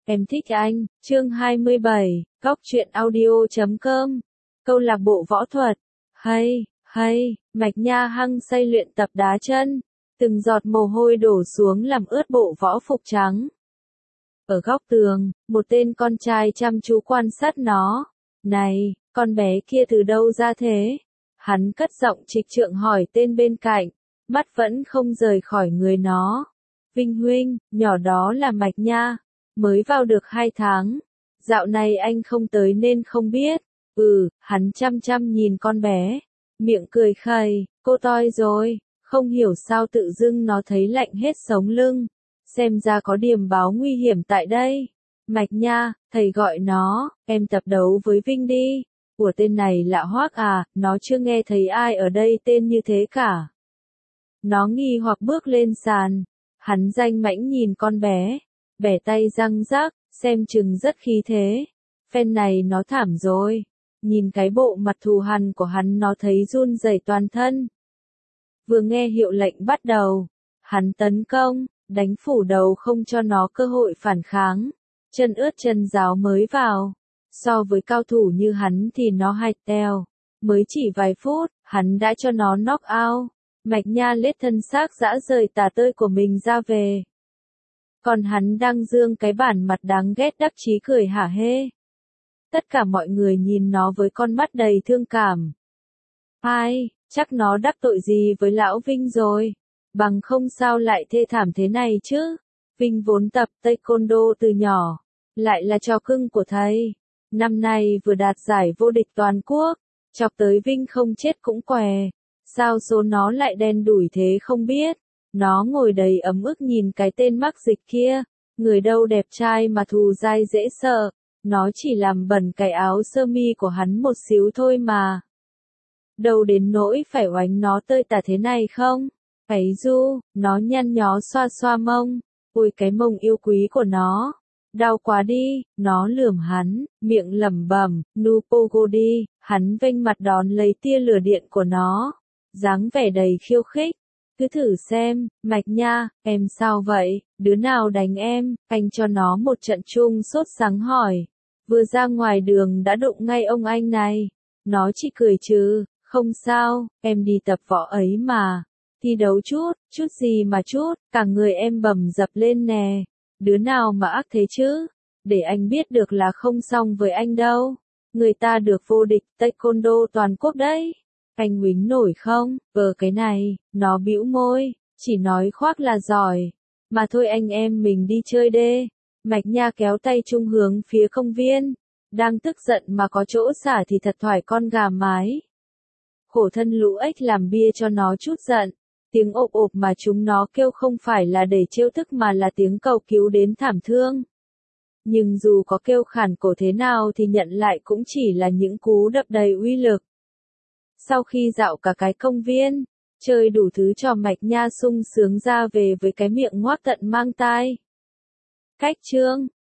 em thích anh, chương 27, Góc truyện audio.com, câu lạc bộ võ thuật, hay, Mạch Nha hăng say luyện tập đá chân, từng giọt mồ hôi đổ xuống làm ướt bộ võ phục trắng. Ở góc tường, một tên con trai chăm chú quan sát nó, này, con bé kia từ đâu ra thế? Hắn cất giọng trịch trượng hỏi tên bên cạnh, mắt vẫn không rời khỏi người nó. Vinh huynh, nhỏ đó là Mạch Nha, mới vào được 2 tháng. Dạo này anh không tới nên không biết. Hắn chăm chăm nhìn con bé, miệng cười khẩy, cô toi rồi, không hiểu sao tự dưng nó thấy lạnh hết sống lưng. Xem ra có điểm báo nguy hiểm tại đây. Mạch Nha, thầy gọi nó, em tập đấu với Vinh đi. Của tên này lạ hoắc à, nó chưa nghe thấy ai ở đây tên như thế cả. Nó nghi hoặc bước lên sàn. Hắn danh mãnh nhìn con bé, bẻ tay răng rắc, xem chừng rất khí thế. Phen này nó thảm rồi. Nhìn cái bộ mặt thù hằn của hắn nó thấy run rẩy toàn thân. Vừa nghe hiệu lệnh bắt đầu, hắn tấn công, đánh phủ đầu không cho nó cơ hội phản kháng. Chân ướt chân ráo mới vào. So với cao thủ như hắn thì nó hạch teo. Mới chỉ vài phút, hắn đã cho nó knock out. Mạch Nha lết thân xác rã rời tả tơi của mình ra về. Còn hắn đang dương cái bản mặt đáng ghét đắc chí cười hả hê. Tất cả mọi người nhìn nó với con mắt đầy thương cảm. Ai, chắc nó đắc tội gì với lão Vinh rồi. Bằng không sao lại thê thảm thế này chứ. Vinh vốn tập taekwondo từ nhỏ, lại là trò cưng của thầy. Năm nay vừa đạt giải vô địch toàn quốc, chọc tới Vinh không chết cũng què. Sao số nó lại đen đủi thế không biết. Nó ngồi đầy ấm ức nhìn cái tên mắc dịch kia. Người đâu đẹp trai mà thù dai dễ sợ. Nó chỉ làm bẩn cái áo sơ mi của hắn một xíu thôi mà. Đâu đến nỗi phải oánh nó tơi tả thế này không? Ấy du, nó nhăn nhó xoa xoa mông. Ôi cái mông yêu quý của nó. Đau quá đi, nó lườm hắn, miệng lẩm bẩm, nu pogo đi, hắn vênh mặt đón lấy tia lửa điện của nó. Dáng vẻ đầy khiêu khích. Cứ thử xem, Mạch Nha, em sao vậy, đứa nào đánh em, anh cho nó một trận chung sốt sắng hỏi. Vừa ra ngoài đường đã đụng ngay ông anh này. Nó chỉ cười chứ, không sao, em đi tập võ ấy mà. Thi đấu chút gì mà chút, cả người em bầm dập lên nè. Đứa nào mà ác thế chứ, để anh biết được là không xong với anh đâu. Người ta được vô địch taekwondo toàn quốc đấy. Anh uýnh nổi không? Cái này, nó bĩu môi, chỉ nói khoác là giỏi. Mà thôi anh em mình đi chơi đê. Mạch Nha kéo tay Trung hướng phía công viên. Đang tức giận mà có chỗ xả thì thật thoải con gà mái. Khổ thân lũ ếch làm bia cho nó chút giận. Tiếng ộp ộp mà chúng nó kêu không phải là để trêu tức mà là tiếng cầu cứu đến thảm thương. Nhưng dù có kêu khản cổ thế nào thì nhận lại cũng chỉ là những cú đập đầy uy lực. Sau khi dạo cả cái công viên, chơi đủ thứ trò Mạch Nha sung sướng ra về với cái miệng ngoác tận mang tai. Cách chương,